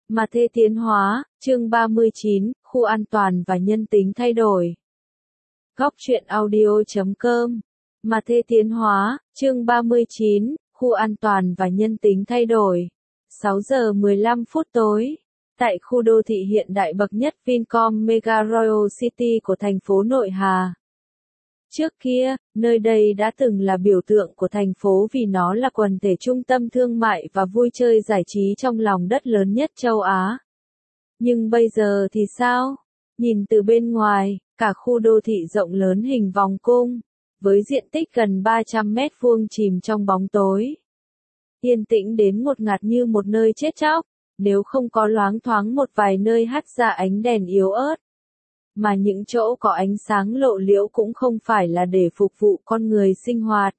Mà thế tiến hóa, chương 39, khu an toàn và nhân tính thay đổi. Góc truyện audio.com. Mà thế tiến hóa, chương 39, khu an toàn và nhân tính thay đổi. 6 giờ 15 phút tối. Tại khu đô thị hiện đại bậc nhất Vincom Mega Royal City của thành phố Nội Hà. Trước kia, nơi đây đã từng là biểu tượng của thành phố vì nó là quần thể trung tâm thương mại và vui chơi giải trí trong lòng đất lớn nhất châu Á. Nhưng bây giờ thì sao? Nhìn từ bên ngoài, cả khu đô thị rộng lớn hình vòng cung, với diện tích gần 300 mét vuông chìm trong bóng tối. Yên tĩnh đến ngột ngạt như một nơi chết chóc, nếu không có loáng thoáng một vài nơi hắt ra ánh đèn yếu ớt. Mà những chỗ có ánh sáng lộ liễu cũng không phải là để phục vụ con người sinh hoạt.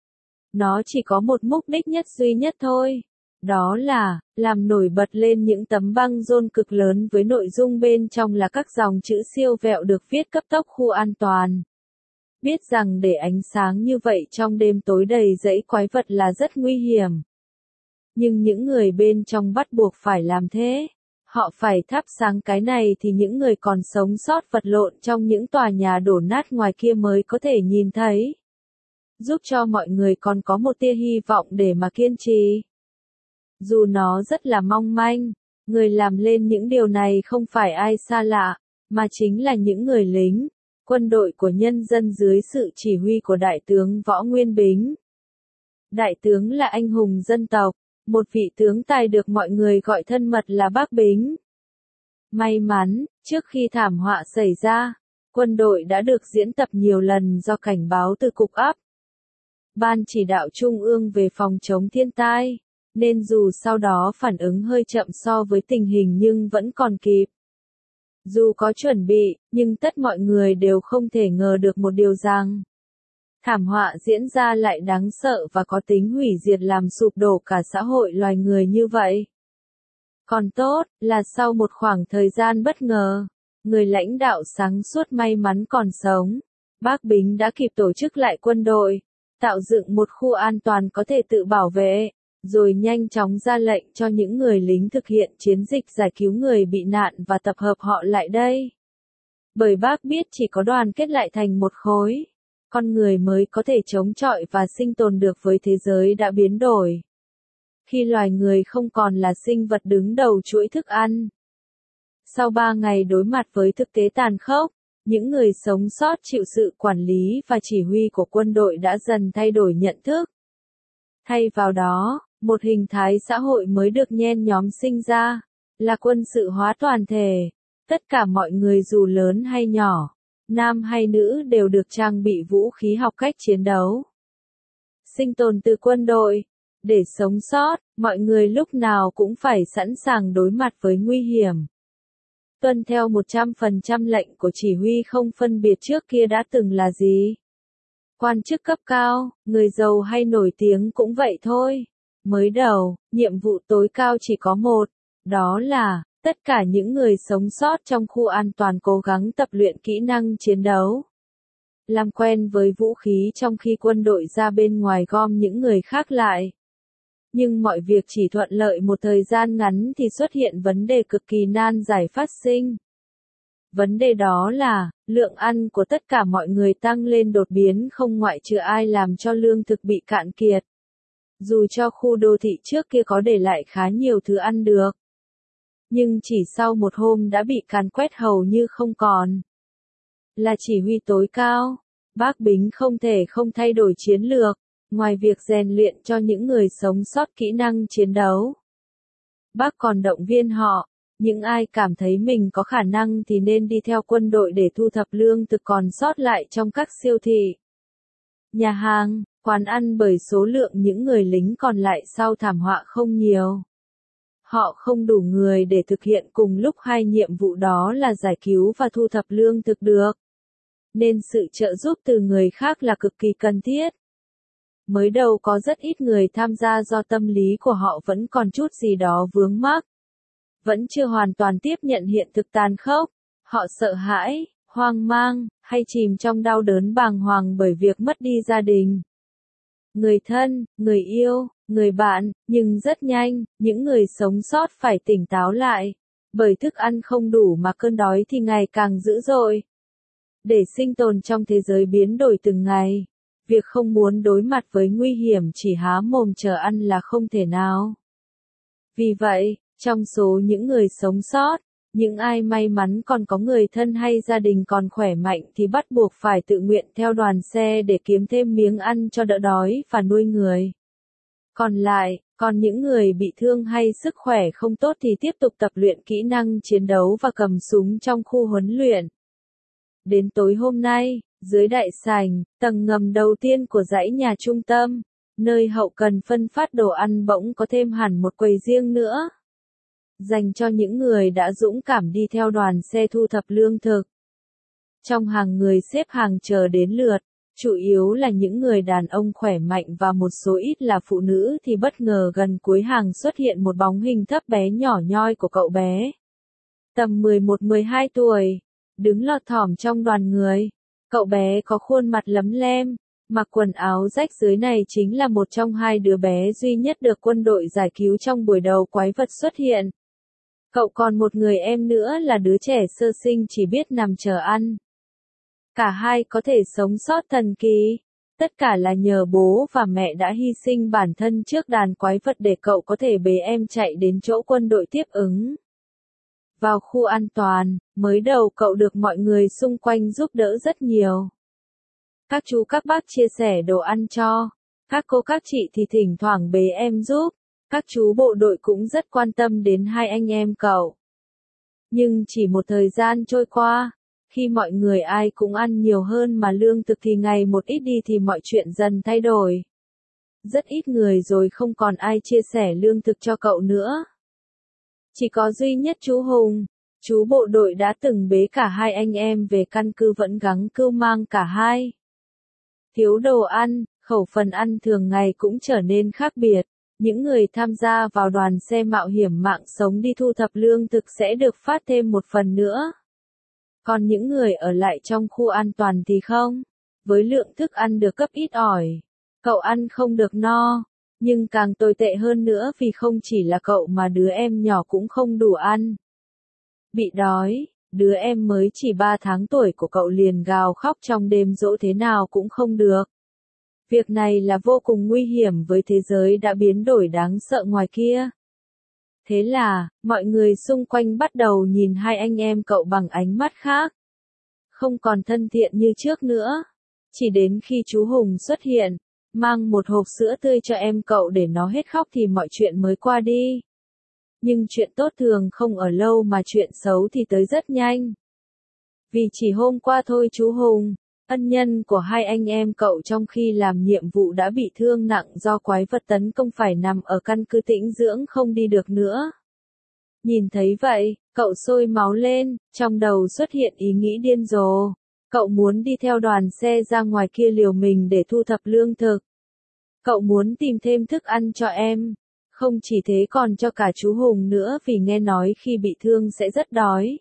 Nó chỉ có một mục đích duy nhất thôi. Đó là, làm nổi bật lên những tấm băng rôn cực lớn với nội dung bên trong là các dòng chữ siêu vẹo được viết cấp tốc khu an toàn. Biết rằng để ánh sáng như vậy trong đêm tối đầy dẫy quái vật là rất nguy hiểm. Nhưng những người bên trong bắt buộc phải làm thế. Họ phải thắp sáng cái này thì những người còn sống sót vật lộn trong những tòa nhà đổ nát ngoài kia mới có thể nhìn thấy. Giúp cho mọi người còn có một tia hy vọng để mà kiên trì. Dù nó rất là mong manh, người làm lên những điều này không phải ai xa lạ, mà chính là những người lính, quân đội của nhân dân dưới sự chỉ huy của Đại tướng Võ Nguyên Bính. Đại tướng là anh hùng dân tộc. Một vị tướng tài được mọi người gọi thân mật là Bác Bính. May mắn, trước khi thảm họa xảy ra, quân đội đã được diễn tập nhiều lần do cảnh báo từ Cục ắp. Ban chỉ đạo Trung ương về phòng chống thiên tai, nên dù sau đó phản ứng hơi chậm so với tình hình nhưng vẫn còn kịp. Dù có chuẩn bị, nhưng tất mọi người đều không thể ngờ được một điều rằng thảm họa diễn ra lại đáng sợ và có tính hủy diệt làm sụp đổ cả xã hội loài người như vậy. Còn tốt, là sau một khoảng thời gian bất ngờ, người lãnh đạo sáng suốt may mắn còn sống, Bác Bính đã kịp tổ chức lại quân đội, tạo dựng một khu an toàn có thể tự bảo vệ, rồi nhanh chóng ra lệnh cho những người lính thực hiện chiến dịch giải cứu người bị nạn và tập hợp họ lại đây. Bởi bác biết chỉ có đoàn kết lại thành một khối, con người mới có thể chống chọi và sinh tồn được với thế giới đã biến đổi. Khi loài người không còn là sinh vật đứng đầu chuỗi thức ăn. Sau 3 ngày đối mặt với thực tế tàn khốc, những người sống sót chịu sự quản lý và chỉ huy của quân đội đã dần thay đổi nhận thức. Thay vào đó, một hình thái xã hội mới được nhen nhóm sinh ra, là quân sự hóa toàn thể. Tất cả mọi người dù lớn hay nhỏ, nam hay nữ đều được trang bị vũ khí học cách chiến đấu. Sinh tồn từ quân đội. Để sống sót, mọi người lúc nào cũng phải sẵn sàng đối mặt với nguy hiểm. Tuân theo 100% lệnh của chỉ huy không phân biệt trước kia đã từng là gì. Quan chức cấp cao, người giàu hay nổi tiếng cũng vậy thôi. Mới đầu, nhiệm vụ tối cao chỉ có một, đó là tất cả những người sống sót trong khu an toàn cố gắng tập luyện kỹ năng chiến đấu. Làm quen với vũ khí trong khi quân đội ra bên ngoài gom những người khác lại. Nhưng mọi việc chỉ thuận lợi một thời gian ngắn thì xuất hiện vấn đề cực kỳ nan giải phát sinh. Vấn đề đó là, lượng ăn của tất cả mọi người tăng lên đột biến không ngoại trừ ai làm cho lương thực bị cạn kiệt. Dù cho khu đô thị trước kia có để lại khá nhiều thứ ăn được. Nhưng chỉ sau một hôm đã bị càn quét hầu như không còn. Là chỉ huy tối cao, Bác Bính không thể không thay đổi chiến lược, ngoài việc rèn luyện cho những người sống sót kỹ năng chiến đấu. Bác còn động viên họ, những ai cảm thấy mình có khả năng thì nên đi theo quân đội để thu thập lương thực còn sót lại trong các siêu thị, nhà hàng, quán ăn bởi số lượng những người lính còn lại sau thảm họa không nhiều. Họ không đủ người để thực hiện cùng lúc hai nhiệm vụ đó là giải cứu và thu thập lương thực được. Nên sự trợ giúp từ người khác là cực kỳ cần thiết. Mới đầu có rất ít người tham gia do tâm lý của họ vẫn còn chút gì đó vướng mắc. Vẫn chưa hoàn toàn tiếp nhận hiện thực tàn khốc. Họ sợ hãi, hoang mang, hay chìm trong đau đớn bàng hoàng bởi việc mất đi gia đình, người thân, người yêu, người bạn, nhưng rất nhanh, những người sống sót phải tỉnh táo lại. Bởi thức ăn không đủ mà cơn đói thì ngày càng dữ dội. Để sinh tồn trong thế giới biến đổi từng ngày, việc không muốn đối mặt với nguy hiểm chỉ há mồm chờ ăn là không thể nào. Vì vậy, trong số những người sống sót, những ai may mắn còn có người thân hay gia đình còn khỏe mạnh thì bắt buộc phải tự nguyện theo đoàn xe để kiếm thêm miếng ăn cho đỡ đói và nuôi người. Còn những người bị thương hay sức khỏe không tốt thì tiếp tục tập luyện kỹ năng chiến đấu và cầm súng trong khu huấn luyện. Đến tối hôm nay, dưới đại sảnh, tầng ngầm đầu tiên của dãy nhà trung tâm, nơi hậu cần phân phát đồ ăn bỗng có thêm hẳn một quầy riêng nữa. Dành cho những người đã dũng cảm đi theo đoàn xe thu thập lương thực. Trong hàng người xếp hàng chờ đến lượt, chủ yếu là những người đàn ông khỏe mạnh và một số ít là phụ nữ thì bất ngờ gần cuối hàng xuất hiện một bóng hình thấp bé nhỏ nhoi của cậu bé. Tầm 11-12 tuổi, đứng lọt thỏm trong đoàn người. Cậu bé có khuôn mặt lấm lem, mặc quần áo rách dưới này chính là một trong hai đứa bé duy nhất được quân đội giải cứu trong buổi đầu quái vật xuất hiện. Cậu còn một người em nữa là đứa trẻ sơ sinh chỉ biết nằm chờ ăn. Cả hai có thể sống sót thần kỳ. Tất cả là nhờ bố và mẹ đã hy sinh bản thân trước đàn quái vật để cậu có thể bế em chạy đến chỗ quân đội tiếp ứng. Vào khu an toàn, mới đầu cậu được mọi người xung quanh giúp đỡ rất nhiều. Các chú các bác chia sẻ đồ ăn cho. Các cô các chị thì thỉnh thoảng bế em giúp. Các chú bộ đội cũng rất quan tâm đến hai anh em cậu. Nhưng chỉ một thời gian trôi qua, khi mọi người ai cũng ăn nhiều hơn mà lương thực thì ngày một ít đi thì mọi chuyện dần thay đổi. Rất ít người rồi không còn ai chia sẻ lương thực cho cậu nữa. Chỉ có duy nhất chú Hùng, chú bộ đội đã từng bế cả hai anh em về căn cứ vẫn gắng cưu mang cả hai. Thiếu đồ ăn, khẩu phần ăn thường ngày cũng trở nên khác biệt. Những người tham gia vào đoàn xe mạo hiểm mạng sống đi thu thập lương thực sẽ được phát thêm một phần nữa. Còn những người ở lại trong khu an toàn thì không. Với lượng thức ăn được cấp ít ỏi, cậu ăn không được no. Nhưng càng tồi tệ hơn nữa vì không chỉ là cậu mà đứa em nhỏ cũng không đủ ăn. Bị đói, đứa em mới chỉ 3 tháng tuổi của cậu liền gào khóc trong đêm dỗ thế nào cũng không được. Việc này là vô cùng nguy hiểm với thế giới đã biến đổi đáng sợ ngoài kia. Thế là, mọi người xung quanh bắt đầu nhìn hai anh em cậu bằng ánh mắt khác. Không còn thân thiện như trước nữa. Chỉ đến khi chú Hùng xuất hiện, mang một hộp sữa tươi cho em cậu để nó hết khóc thì mọi chuyện mới qua đi. Nhưng chuyện tốt thường không ở lâu mà chuyện xấu thì tới rất nhanh. Vì chỉ hôm qua thôi chú Hùng, ân nhân của hai anh em cậu trong khi làm nhiệm vụ đã bị thương nặng do quái vật tấn công phải nằm ở căn cứ tĩnh dưỡng không đi được nữa. Nhìn thấy vậy, cậu sôi máu lên, trong đầu xuất hiện ý nghĩ điên rồ. Cậu muốn đi theo đoàn xe ra ngoài kia liều mình để thu thập lương thực. Cậu muốn tìm thêm thức ăn cho em. Không chỉ thế còn cho cả chú Hùng nữa vì nghe nói khi bị thương sẽ rất đói.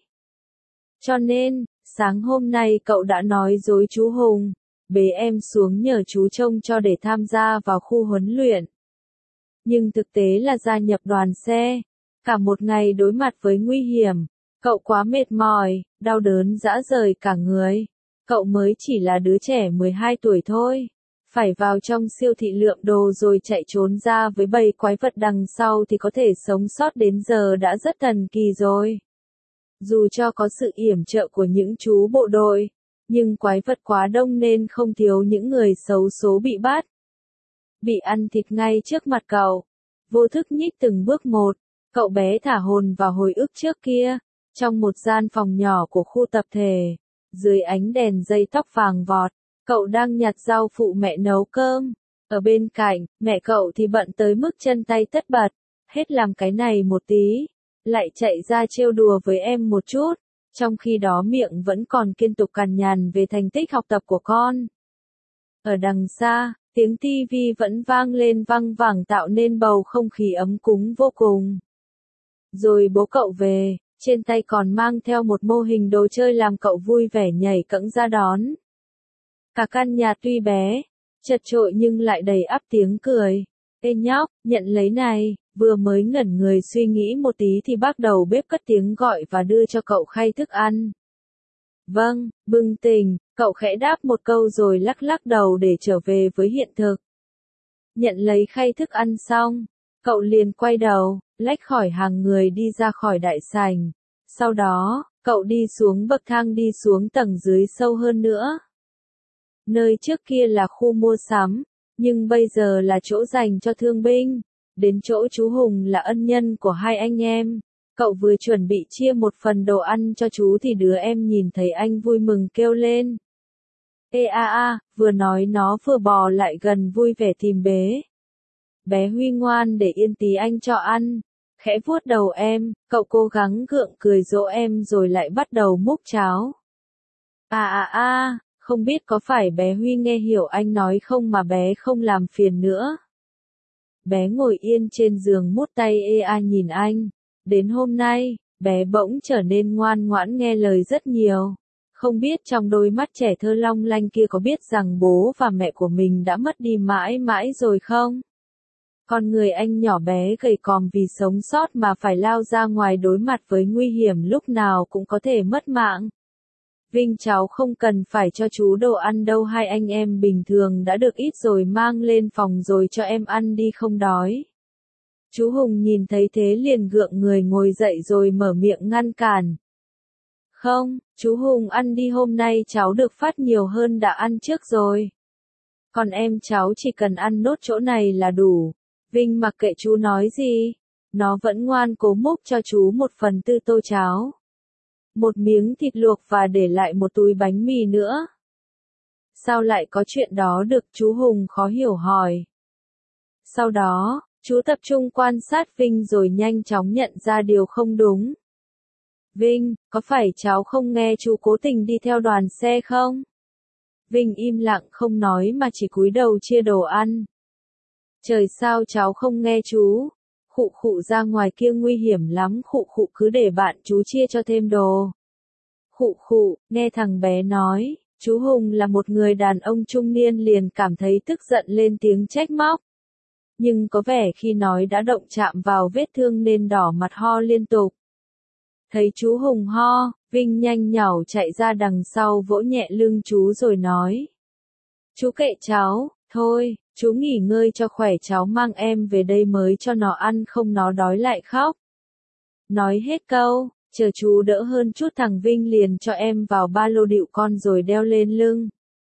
Cho nên, sáng hôm nay cậu đã nói dối chú Hùng, bế em xuống nhờ chú trông cho để tham gia vào khu huấn luyện. Nhưng thực tế là gia nhập đoàn xe. Cả một ngày đối mặt với nguy hiểm, cậu quá mệt mỏi, đau đớn rã rời cả người. Cậu mới chỉ là đứa trẻ 12 tuổi thôi. Phải vào trong siêu thị lượm đồ rồi chạy trốn ra với bầy quái vật đằng sau thì có thể sống sót đến giờ đã rất thần kỳ rồi. Dù cho có sự yểm trợ của những chú bộ đội, nhưng quái vật quá đông nên không thiếu những người xấu số bị bắt. Bị ăn thịt ngay trước mặt cậu. Vô thức nhích từng bước một, cậu bé thả hồn vào hồi ức trước kia, trong một gian phòng nhỏ của khu tập thể, dưới ánh đèn dây tóc vàng vọt, cậu đang nhặt rau phụ mẹ nấu cơm. Ở bên cạnh, mẹ cậu thì bận tới mức chân tay tất bật, hết làm cái này một tí, lại chạy ra trêu đùa với em một chút, trong khi đó miệng vẫn còn liên tục cằn nhằn về thành tích học tập của con. Ở đằng xa, tiếng tivi vẫn vang lên văng vẳng tạo nên bầu không khí ấm cúng vô cùng. Rồi bố cậu về, trên tay còn mang theo một mô hình đồ chơi làm cậu vui vẻ nhảy cẫng ra đón. Cả căn nhà tuy bé, chật chội nhưng lại đầy ắp tiếng cười. Ê nhóc, nhận lấy này, vừa mới ngẩn người suy nghĩ một tí thì bác đầu bếp cất tiếng gọi và đưa cho cậu khay thức ăn. Vâng, bừng tỉnh, cậu khẽ đáp một câu rồi lắc lắc đầu để trở về với hiện thực. Nhận lấy khay thức ăn xong, cậu liền quay đầu, lách khỏi hàng người đi ra khỏi đại sảnh. Sau đó, cậu đi xuống bậc thang đi xuống tầng dưới sâu hơn nữa. Nơi trước kia là khu mua sắm, nhưng bây giờ là chỗ dành cho thương binh. Đến chỗ chú Hùng là ân nhân của hai anh em. Cậu vừa chuẩn bị chia một phần đồ ăn cho chú thì đứa em nhìn thấy anh vui mừng kêu lên. Ê a a, vừa nói nó vừa bò lại gần vui vẻ tìm bế. Bé Huy ngoan để yên tí anh cho ăn. Khẽ vuốt đầu em, cậu cố gắng gượng cười dỗ em rồi lại bắt đầu múc cháo. Không biết có phải bé Huy nghe hiểu anh nói không mà bé không làm phiền nữa. Bé ngồi yên trên giường mút tay nhìn anh. Đến hôm nay, bé bỗng trở nên ngoan ngoãn nghe lời rất nhiều. Không biết trong đôi mắt trẻ thơ long lanh kia có biết rằng bố và mẹ của mình đã mất đi mãi mãi rồi không? Con người anh nhỏ bé gầy còm vì sống sót mà phải lao ra ngoài đối mặt với nguy hiểm lúc nào cũng có thể mất mạng. Vinh cháu không cần phải cho chú đồ ăn đâu, hai anh em bình thường đã được ít rồi mang lên phòng rồi cho em ăn đi không đói. Chú Hùng nhìn thấy thế liền gượng người ngồi dậy rồi mở miệng ngăn cản. Không, chú Hùng ăn đi, hôm nay cháu được phát nhiều hơn đã ăn trước rồi. Còn em cháu chỉ cần ăn nốt chỗ này là đủ. Vinh mặc kệ chú nói gì, nó vẫn ngoan cố múc cho chú 1/4 tô cháo. Một miếng thịt luộc và để lại một túi bánh mì nữa. Sao lại có chuyện đó được, chú Hùng khó hiểu hỏi. Sau đó, chú tập trung quan sát Vinh rồi nhanh chóng nhận ra điều không đúng. Vinh, có phải cháu không nghe chú cố tình đi theo đoàn xe không? Vinh im lặng không nói mà chỉ cúi đầu chia đồ ăn. Trời, sao cháu không nghe chú? Khụ khụ, ra ngoài kia nguy hiểm lắm, khụ khụ, cứ để bạn chú chia cho thêm đồ. Khụ khụ, nghe thằng bé nói, chú Hùng là một người đàn ông trung niên liền cảm thấy tức giận lên tiếng trách móc. Nhưng có vẻ khi nói đã động chạm vào vết thương nên đỏ mặt ho liên tục. Thấy chú Hùng ho, Vinh nhanh nhảu chạy ra đằng sau vỗ nhẹ lưng chú rồi nói. Chú kệ cháu, thôi, chú nghỉ ngơi cho khỏe, cháu mang em về đây mới cho nó ăn không nó đói lại khóc. Nói hết câu, chờ chú đỡ hơn chút thằng Vinh liền cho em vào ba lô đựu con rồi đeo lên lưng.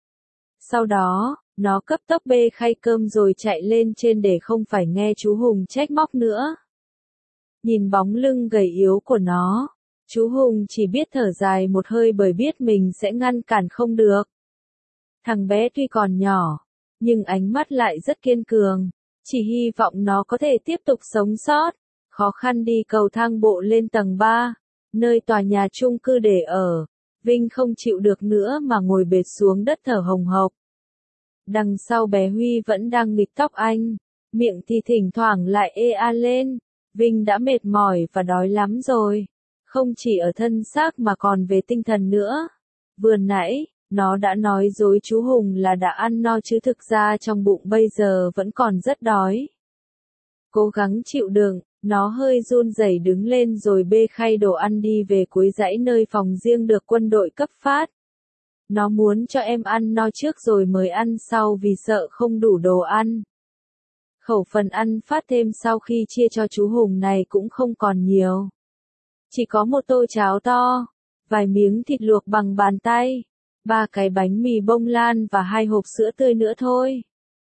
Sau đó, nó cấp tốc bê khay cơm rồi chạy lên trên để không phải nghe chú Hùng trách móc nữa. Nhìn bóng lưng gầy yếu của nó, chú Hùng chỉ biết thở dài một hơi bởi biết mình sẽ ngăn cản không được. Thằng bé tuy còn nhỏ, nhưng ánh mắt lại rất kiên cường, chỉ hy vọng nó có thể tiếp tục sống sót. Khó khăn đi cầu thang bộ lên tầng 3, nơi tòa nhà chung cư để ở. Vinh không chịu được nữa mà ngồi bệt xuống đất thở hồng hộc. Đằng sau bé Huy vẫn đang nghịch tóc anh, miệng thì thỉnh thoảng lại lên. Vinh đã mệt mỏi và đói lắm rồi, không chỉ ở thân xác mà còn về tinh thần nữa. Vừa nãy, nó đã nói dối chú Hùng là đã ăn no chứ thực ra trong bụng bây giờ vẫn còn rất đói. Cố gắng chịu đựng, nó hơi run rẩy đứng lên rồi bê khay đồ ăn đi về cuối dãy nơi phòng riêng được quân đội cấp phát. Nó muốn cho em ăn no trước rồi mới ăn sau vì sợ không đủ đồ ăn. Khẩu phần ăn phát thêm sau khi chia cho chú Hùng này cũng không còn nhiều. Chỉ có một tô cháo to, vài miếng thịt luộc bằng bàn tay, 3 cái bánh mì bông lan và 2 hộp sữa tươi nữa thôi.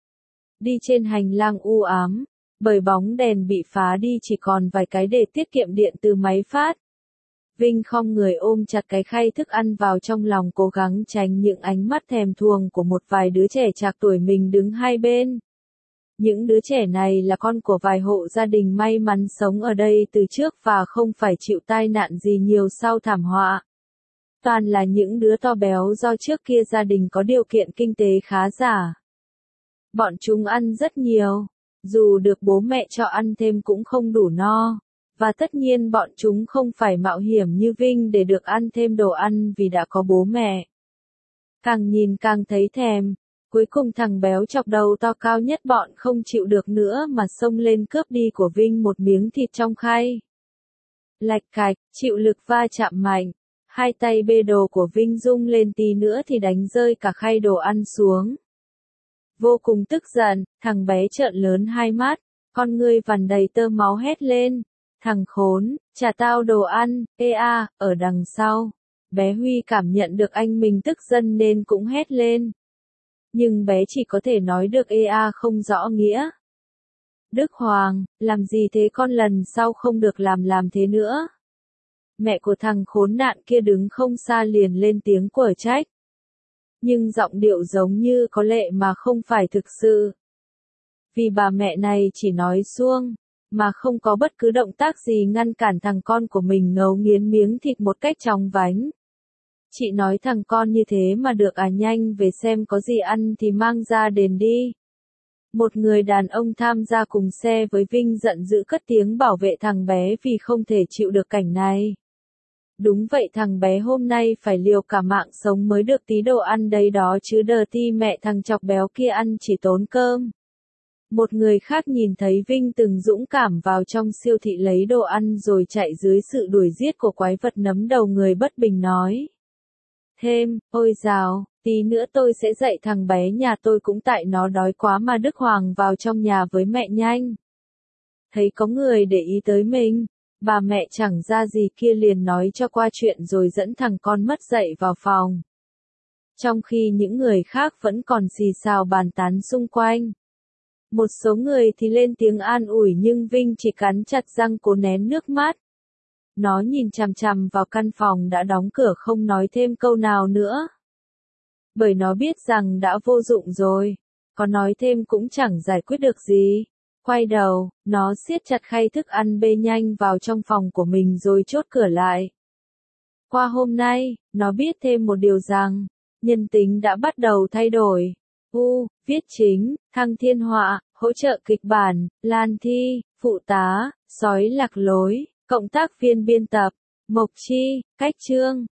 Đi trên hành lang u ám, bởi bóng đèn bị phá đi chỉ còn vài cái để tiết kiệm điện từ máy phát. Vinh khom người ôm chặt cái khay thức ăn vào trong lòng cố gắng tránh những ánh mắt thèm thuồng của một vài đứa trẻ trạc tuổi mình đứng hai bên. Những đứa trẻ này là con của vài hộ gia đình may mắn sống ở đây từ trước và không phải chịu tai nạn gì nhiều sau thảm họa. Toàn là những đứa to béo do trước kia gia đình có điều kiện kinh tế khá giả. Bọn chúng ăn rất nhiều, dù được bố mẹ cho ăn thêm cũng không đủ no. Và tất nhiên bọn chúng không phải mạo hiểm như Vinh để được ăn thêm đồ ăn vì đã có bố mẹ. Càng nhìn càng thấy thèm, Cuối cùng thằng béo chọc đầu to cao nhất bọn không chịu được nữa mà xông lên cướp đi của Vinh một miếng thịt trong khay. Lạch cạch, chịu lực va chạm mạnh. Hai tay bê đồ của Vinh rung lên tí nữa thì đánh rơi cả khay đồ ăn xuống. Vô cùng tức giận, thằng bé trợn lớn hai mắt, con ngươi vằn đầy tơ máu hét lên. Thằng khốn, trả tao đồ ăn, ở đằng sau. Bé Huy cảm nhận được anh mình tức giận nên cũng hét lên. Nhưng bé chỉ có thể nói được không rõ nghĩa. Đức Hoàng, làm gì thế con, lần sau không được làm thế nữa. Mẹ của thằng khốn nạn kia đứng không xa liền lên tiếng quở trách. Nhưng giọng điệu giống như có lệ mà không phải thực sự. Vì bà mẹ này chỉ nói suông, mà không có bất cứ động tác gì ngăn cản thằng con của mình ngấu nghiến miếng thịt một cách chóng vánh. Chị nói thằng con như thế mà được à, nhanh về xem có gì ăn thì mang ra đền đi. Một người đàn ông tham gia cùng xe với Vinh giận dữ cất tiếng bảo vệ thằng bé vì không thể chịu được cảnh này. Đúng vậy, thằng bé hôm nay phải liều cả mạng sống mới được tí đồ ăn đấy đó chứ, đờ ti mẹ thằng chọc béo kia ăn chỉ tốn cơm. Một người khác nhìn thấy Vinh từng dũng cảm vào trong siêu thị lấy đồ ăn rồi chạy dưới sự đuổi giết của quái vật nấm đầu người, bất bình nói. Thêm, ôi dào, tí nữa tôi sẽ dạy thằng bé nhà tôi cũng tại nó đói quá mà. Đức Hoàng vào trong nhà với mẹ nhanh. Thấy có người để ý tới mình, bà mẹ chẳng ra gì kia liền nói cho qua chuyện rồi dẫn thằng con mất dạy vào phòng. Trong khi những người khác vẫn còn xì xào bàn tán xung quanh. Một số người thì lên tiếng an ủi nhưng Vinh chỉ cắn chặt răng cố nén nước mắt. Nó nhìn chằm chằm vào căn phòng đã đóng cửa không nói thêm câu nào nữa. Bởi nó biết rằng đã vô dụng rồi, có nói thêm cũng chẳng giải quyết được gì. Quay đầu, nó siết chặt khay thức ăn bê nhanh vào trong phòng của mình rồi chốt cửa lại. Qua hôm nay, nó biết thêm một điều rằng, nhân tính đã bắt đầu thay đổi. Viết chính, Thăng Thiên Họa, hỗ trợ kịch bản, Lan Thi, phụ tá, Sói Lạc Lối, cộng tác viên biên tập, Mộc Chi, cách chương.